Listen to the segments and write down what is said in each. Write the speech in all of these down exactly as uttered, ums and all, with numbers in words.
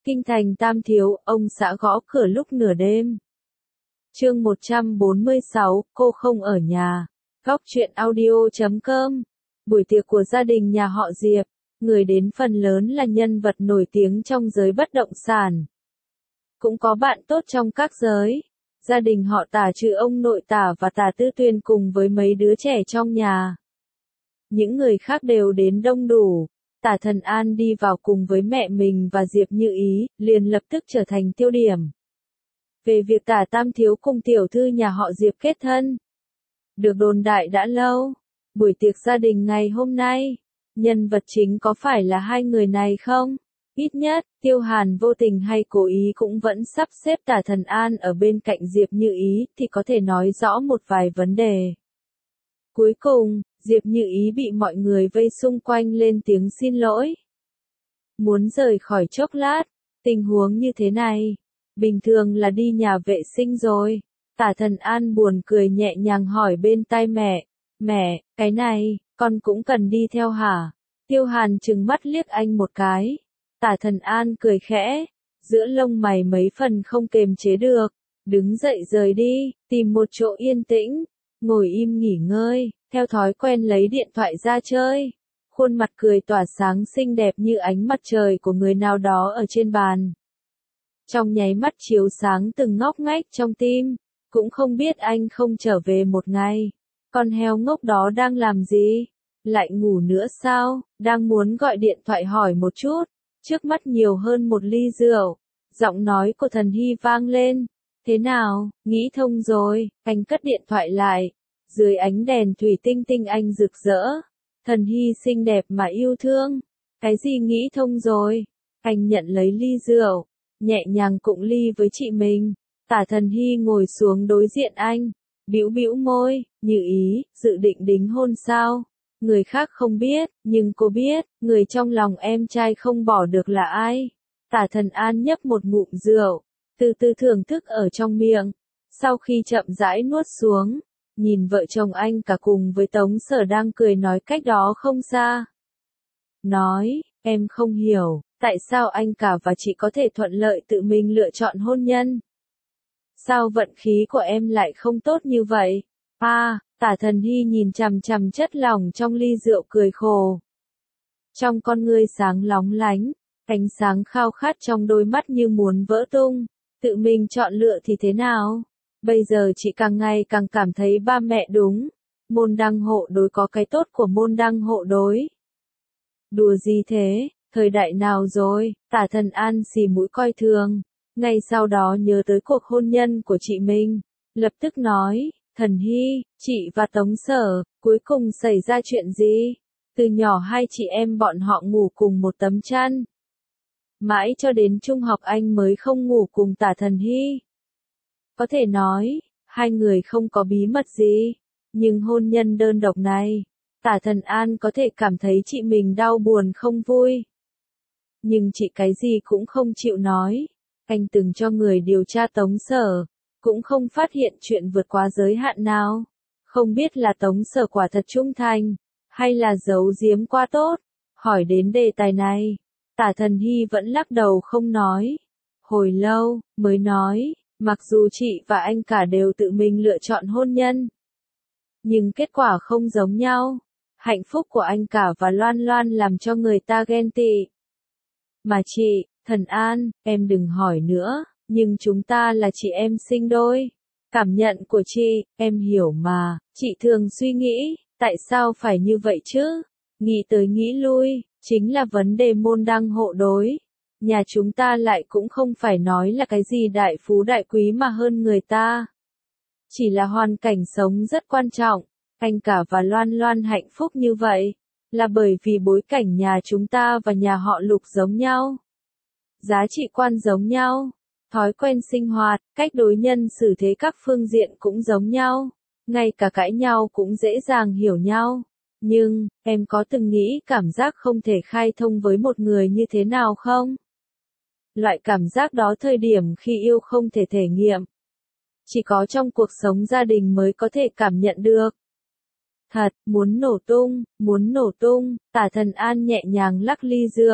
Kinh thành Tam Thiếu, ông xã gõ cửa lúc nửa đêm. Chương một trăm bốn mươi sáu, cô không ở nhà. Góc truyện audio chấm com. Buổi tiệc của gia đình nhà họ Diệp, người đến phần lớn là nhân vật nổi tiếng trong giới bất động sản. Cũng có bạn tốt trong các giới. Gia đình họ Tả trừ ông nội Tả và Tả Tư Tuyền cùng với mấy đứa trẻ trong nhà. Những người khác đều đến đông đủ. Tả Thần An đi vào cùng với mẹ mình và Diệp Như Ý, liền lập tức trở thành tiêu điểm. Về việc Tả Tam Thiếu cùng tiểu thư nhà họ Diệp kết thân, được đồn đại đã lâu. Buổi tiệc gia đình ngày hôm nay, nhân vật chính có phải là hai người này không? Ít nhất, Tiêu Hàn vô tình hay cố ý cũng vẫn sắp xếp Tả Thần An ở bên cạnh Diệp Như Ý thì có thể nói rõ một vài vấn đề. Cuối cùng, Diệp Như Ý bị mọi người vây xung quanh lên tiếng xin lỗi. Muốn rời khỏi chốc lát, tình huống như thế này, bình thường là đi nhà vệ sinh rồi. Tả Thần An buồn cười nhẹ nhàng hỏi bên tai mẹ, mẹ, cái này, con cũng cần đi theo hả? Tiêu Hàn trừng mắt liếc anh một cái. Tả Thần An cười khẽ, giữa lông mày mấy phần không kềm chế được, đứng dậy rời đi, tìm một chỗ yên tĩnh, ngồi im nghỉ ngơi, theo thói quen lấy điện thoại ra chơi. Khuôn mặt cười tỏa sáng xinh đẹp như ánh mặt trời của người nào đó ở trên bàn. Trong nháy mắt chiếu sáng từng ngóc ngách trong tim, cũng không biết anh không trở về một ngày. Con heo ngốc đó đang làm gì? Lại ngủ nữa sao? Đang muốn gọi điện thoại hỏi một chút. Trước mắt nhiều hơn một ly rượu. Giọng nói của Thần Hy vang lên. Thế nào, nghĩ thông rồi? Anh cất điện thoại lại. Dưới ánh đèn thủy tinh tinh anh rực rỡ. Thần Hy xinh đẹp mà yêu thương. Cái gì nghĩ thông rồi? Anh nhận lấy ly rượu, nhẹ nhàng cụng ly với chị mình. Tả Thần Hy ngồi xuống đối diện anh, bĩu bĩu môi, Như Ý, dự định đính hôn sao? Người khác không biết, nhưng cô biết, người trong lòng em trai không bỏ được là ai. Tả Thần An nhấp một ngụm rượu, từ từ thưởng thức ở trong miệng. Sau khi chậm rãi nuốt xuống, nhìn vợ chồng anh cả cùng với Tống Sở đang cười nói cách đó không xa. Nói, em không hiểu, tại sao anh cả và chị có thể thuận lợi tự mình lựa chọn hôn nhân? Sao vận khí của em lại không tốt như vậy? À, Tả Thần Hy nhìn chằm chằm chất lỏng trong ly rượu cười khổ. Trong con ngươi sáng lóng lánh, ánh sáng khao khát trong đôi mắt như muốn vỡ tung. Tự mình chọn lựa thì thế nào? Bây giờ chị càng ngày càng cảm thấy ba mẹ đúng. Môn đăng hộ đối có cái tốt của môn đăng hộ đối. Đùa gì thế? Thời đại nào rồi? Tả Thần An xì mũi coi thường. Ngay sau đó nhớ tới cuộc hôn nhân của chị mình. Lập tức nói, Thần Hy, chị và Tống Sở, cuối cùng xảy ra chuyện gì? Từ nhỏ hai chị em bọn họ ngủ cùng một tấm chăn. Mãi cho đến trung học anh mới không ngủ cùng Tả Thần Hy. Có thể nói, hai người không có bí mật gì. Nhưng hôn nhân đơn độc này, Tả Thần An có thể cảm thấy chị mình đau buồn không vui. Nhưng chị cái gì cũng không chịu nói. Anh từng cho người điều tra Tống Sở, cũng không phát hiện chuyện vượt quá giới hạn nào. Không biết là Tống Sở quả thật trung thành, hay là giấu giếm quá tốt. Hỏi đến đề tài này, Tả Thần Hy vẫn lắc đầu không nói. Hồi lâu, mới nói, mặc dù chị và anh cả đều tự mình lựa chọn hôn nhân, nhưng kết quả không giống nhau. Hạnh phúc của anh cả và Loan Loan làm cho người ta ghen tị. Mà chị, Thần An, em đừng hỏi nữa, nhưng chúng ta là chị em sinh đôi. Cảm nhận của chị, em hiểu mà, chị thường suy nghĩ, tại sao phải như vậy chứ? Nghĩ tới nghĩ lui, chính là vấn đề môn đăng hộ đối. Nhà chúng ta lại cũng không phải nói là cái gì đại phú đại quý mà hơn người ta. Chỉ là hoàn cảnh sống rất quan trọng. Anh cả và Loan Loan hạnh phúc như vậy, là bởi vì bối cảnh nhà chúng ta và nhà họ Lục giống nhau. Giá trị quan giống nhau, thói quen sinh hoạt, cách đối nhân xử thế các phương diện cũng giống nhau, ngay cả cãi nhau cũng dễ dàng hiểu nhau. Nhưng, em có từng nghĩ cảm giác không thể khai thông với một người như thế nào không? Loại cảm giác đó thời điểm khi yêu không thể thể nghiệm. Chỉ có trong cuộc sống gia đình mới có thể cảm nhận được. Thật, muốn nổ tung, muốn nổ tung, Tả Thần An nhẹ nhàng lắc ly rượu,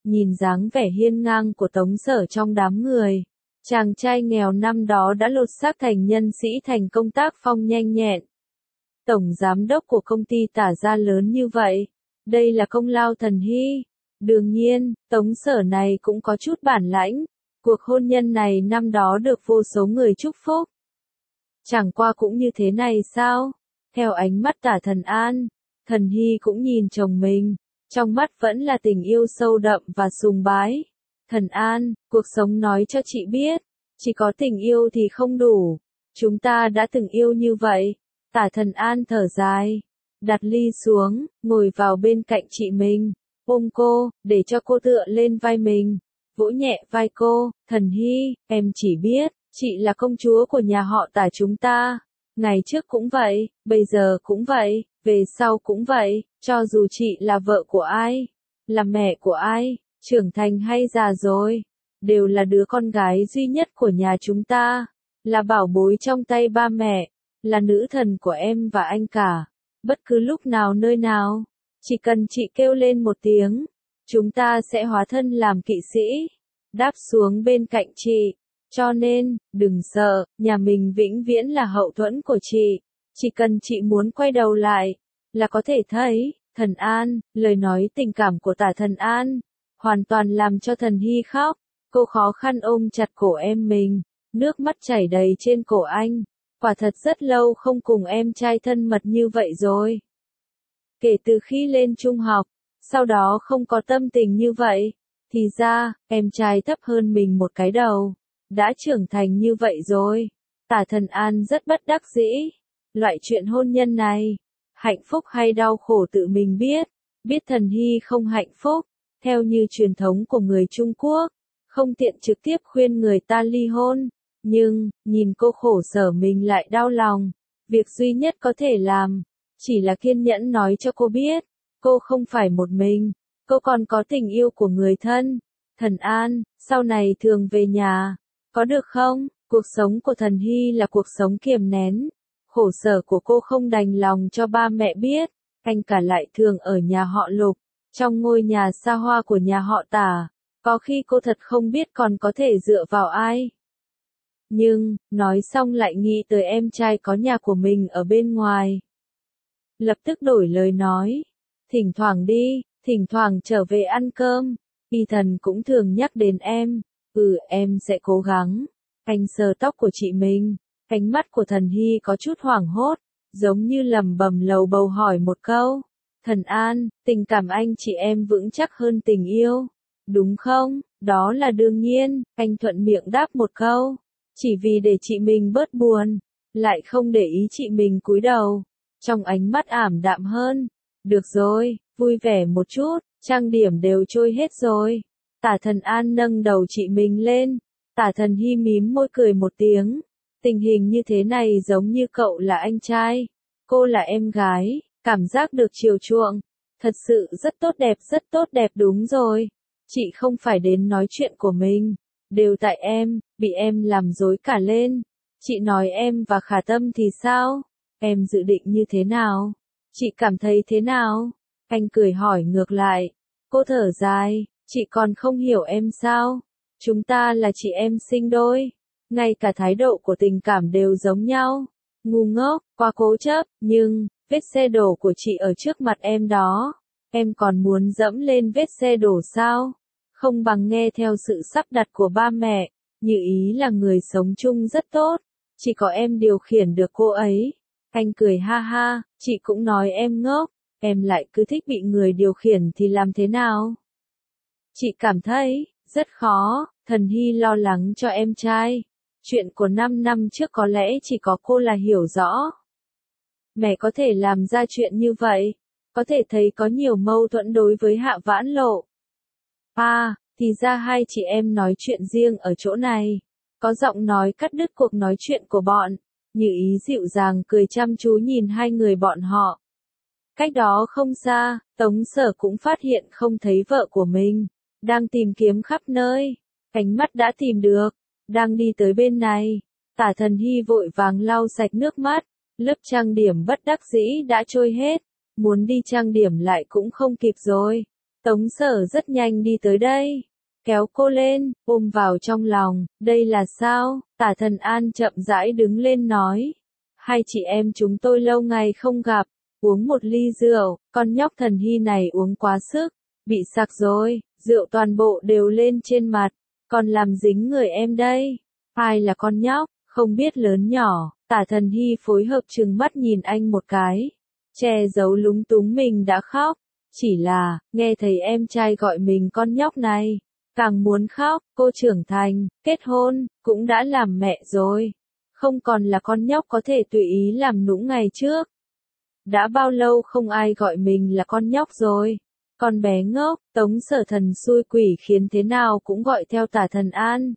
nhìn dáng vẻ hiên ngang của Tống Sở trong đám người. Chàng trai nghèo năm đó đã lột xác thành nhân sĩ thành công tác phong nhanh nhẹn. Tổng giám đốc của công ty tả ra lớn như vậy. Đây là công lao Thần Hy. Đương nhiên, Tống Sở này cũng có chút bản lãnh. Cuộc hôn nhân này năm đó được vô số người chúc phúc. Chẳng qua cũng như thế này sao? Theo ánh mắt Tả Thần An, Thần Hy cũng nhìn chồng mình. Trong mắt vẫn là tình yêu sâu đậm và sùng bái. Thần An, cuộc sống nói cho chị biết. Chỉ có tình yêu thì không đủ. Chúng ta đã từng yêu như vậy. Tả Thần An thở dài. Đặt ly xuống, ngồi vào bên cạnh chị mình. Ôm cô, để cho cô tựa lên vai mình. Vỗ nhẹ vai cô. Thần Hy, em chỉ biết, chị là công chúa của nhà họ Tả chúng ta. Ngày trước cũng vậy, bây giờ cũng vậy, về sau cũng vậy. Cho dù chị là vợ của ai, là mẹ của ai, trưởng thành hay già rồi, đều là đứa con gái duy nhất của nhà chúng ta. Là bảo bối trong tay ba mẹ, là nữ thần của em và anh cả. Bất cứ lúc nào nơi nào, chỉ cần chị kêu lên một tiếng, chúng ta sẽ hóa thân làm kỵ sĩ, đáp xuống bên cạnh chị. Cho nên, đừng sợ, nhà mình vĩnh viễn là hậu thuẫn của chị. Chỉ cần chị muốn quay đầu lại, là có thể thấy. Thần An, lời nói tình cảm của Tả Thần An, hoàn toàn làm cho Thần Hy khóc. Cô khó khăn ôm chặt cổ em mình, nước mắt chảy đầy trên cổ anh. Quả thật rất lâu không cùng em trai thân mật như vậy rồi. Kể từ khi lên trung học, sau đó không có tâm tình như vậy. Thì ra, em trai thấp hơn mình một cái đầu, đã trưởng thành như vậy rồi. Tả Thần An rất bất đắc dĩ. Loại chuyện hôn nhân này, hạnh phúc hay đau khổ tự mình biết. Biết Thần Hy không hạnh phúc, theo như truyền thống của người Trung Quốc, không tiện trực tiếp khuyên người ta ly hôn. Nhưng, nhìn cô khổ sở mình lại đau lòng. Việc duy nhất có thể làm, chỉ là kiên nhẫn nói cho cô biết, cô không phải một mình, cô còn có tình yêu của người thân. Thần An, sau này thường về nhà, có được không? Cuộc sống của Thần Hy là cuộc sống kiềm nén. Khổ sở của cô không đành lòng cho ba mẹ biết. Anh cả lại thường ở nhà họ Lục, trong ngôi nhà xa hoa của nhà họ Tả. Có khi cô thật không biết còn có thể dựa vào ai. Nhưng, nói xong lại nghĩ tới em trai có nhà của mình ở bên ngoài. Lập tức đổi lời nói. Thỉnh thoảng đi, thỉnh thoảng trở về ăn cơm. Y Thần cũng thường nhắc đến em. Ừ, em sẽ cố gắng. Anh sờ tóc của chị mình. Ánh mắt của Thần Hy có chút hoảng hốt, giống như lầm bầm lầu bầu hỏi một câu. Thần An, tình cảm anh chị em vững chắc hơn tình yêu, đúng không? Đó là đương nhiên, anh thuận miệng đáp một câu. Chỉ vì để chị mình bớt buồn, lại không để ý chị mình cúi đầu. Trong ánh mắt ảm đạm hơn. Được rồi, vui vẻ một chút, trang điểm đều trôi hết rồi. Tả Thần An nâng đầu chị mình lên. Tả Thần Hy mím môi cười một tiếng. Tình hình như thế này giống như cậu là anh trai, cô là em gái, cảm giác được chiều chuộng. Thật sự rất tốt đẹp, rất tốt đẹp đúng rồi. Chị không phải đến nói chuyện của mình, đều tại em, bị em làm dối cả lên. Chị nói em và Khả Tâm thì sao? Em dự định như thế nào? Chị cảm thấy thế nào? Anh cười hỏi ngược lại. Cô thở dài, chị còn không hiểu em sao? Chúng ta là chị em sinh đôi. Ngay cả thái độ của tình cảm đều giống nhau. Ngu ngốc, quá cố chấp, nhưng, vết xe đổ của chị ở trước mặt em đó. Em còn muốn dẫm lên vết xe đổ sao? Không bằng nghe theo sự sắp đặt của ba mẹ. Như ý là người sống chung rất tốt. Chỉ có em điều khiển được cô ấy. Anh cười ha ha, chị cũng nói em ngốc. Em lại cứ thích bị người điều khiển thì làm thế nào? Chị cảm thấy, rất khó. Thần Hy lo lắng cho em trai. Chuyện của năm năm trước có lẽ chỉ có cô là hiểu rõ. Mẹ có thể làm ra chuyện như vậy. Có thể thấy có nhiều mâu thuẫn đối với Hạ Vãn Lộ. À, thì ra hai chị em nói chuyện riêng ở chỗ này. Có giọng nói cắt đứt cuộc nói chuyện của bọn. Như ý dịu dàng cười chăm chú nhìn hai người bọn họ. Cách đó không xa, Tống Sở cũng phát hiện không thấy vợ của mình. Đang tìm kiếm khắp nơi. Ánh mắt đã tìm được. Đang đi tới bên này. Tả Thần Hy vội vàng lau sạch nước mắt. Lớp trang điểm bất đắc dĩ đã trôi hết. Muốn đi trang điểm lại cũng không kịp rồi. Tống Sở rất nhanh đi tới đây, kéo cô lên, ôm vào trong lòng, đây là sao? Tả Thần An chậm rãi đứng lên nói, hai chị em chúng tôi lâu ngày không gặp, uống một ly rượu, con nhóc Thần Hy này uống quá sức, bị sặc rồi, rượu toàn bộ đều lên trên mặt, còn làm dính người em đây. Ai là con nhóc, không biết lớn nhỏ, Tả Thần Hy phối hợp trừng mắt nhìn anh một cái, che giấu lúng túng mình đã khóc, chỉ là, nghe thấy em trai gọi mình con nhóc này, càng muốn khóc, cô trưởng thành, kết hôn, cũng đã làm mẹ rồi, không còn là con nhóc có thể tùy ý làm nũng ngày trước. Đã bao lâu không ai gọi mình là con nhóc rồi, con bé ngốc, Tống Sở Thần xui quỷ khiến thế nào cũng gọi theo Tả Thần An.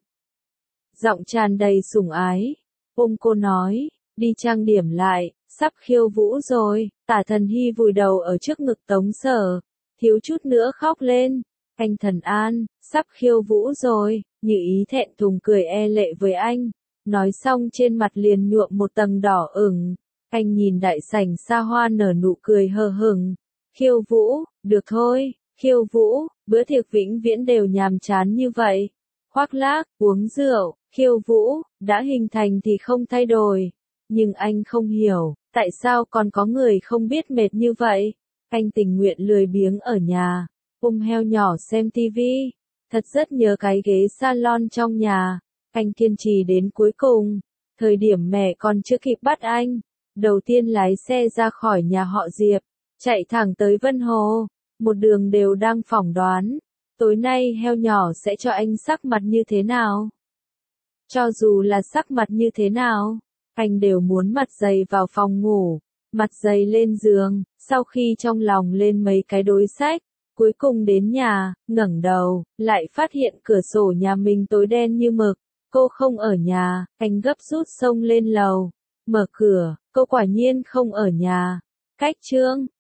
Giọng tràn đầy sủng ái, ôm cô nói, đi trang điểm lại, sắp khiêu vũ rồi, Tả Thần Hy vùi đầu ở trước ngực Tống Sở, thiếu chút nữa khóc lên, anh Thần An, sắp khiêu vũ rồi, Như Ý thẹn thùng cười e lệ với anh, nói xong trên mặt liền nhuộm một tầng đỏ ửng, anh nhìn đại sảnh xa hoa nở nụ cười hờ hững, khiêu vũ, được thôi, khiêu vũ, bữa tiệc vĩnh viễn đều nhàm chán như vậy, khoác lác, uống rượu, khiêu vũ, đã hình thành thì không thay đổi. Nhưng anh không hiểu, tại sao còn có người không biết mệt như vậy? Anh tình nguyện lười biếng ở nhà, ôm heo nhỏ xem tivi, thật rất nhớ cái ghế salon trong nhà. Anh kiên trì đến cuối cùng, thời điểm mẹ còn chưa kịp bắt anh, đầu tiên lái xe ra khỏi nhà họ Diệp, chạy thẳng tới Vân Hồ, một đường đều đang phỏng đoán, tối nay heo nhỏ sẽ cho anh sắc mặt như thế nào? Cho dù là sắc mặt như thế nào, anh đều muốn mặt dày vào phòng ngủ, mặt dày lên giường, sau khi trong lòng lên mấy cái đối sách, cuối cùng đến nhà, ngẩng đầu, lại phát hiện cửa sổ nhà mình tối đen như mực, cô không ở nhà, anh gấp rút xông lên lầu, mở cửa, cô quả nhiên không ở nhà, cách chương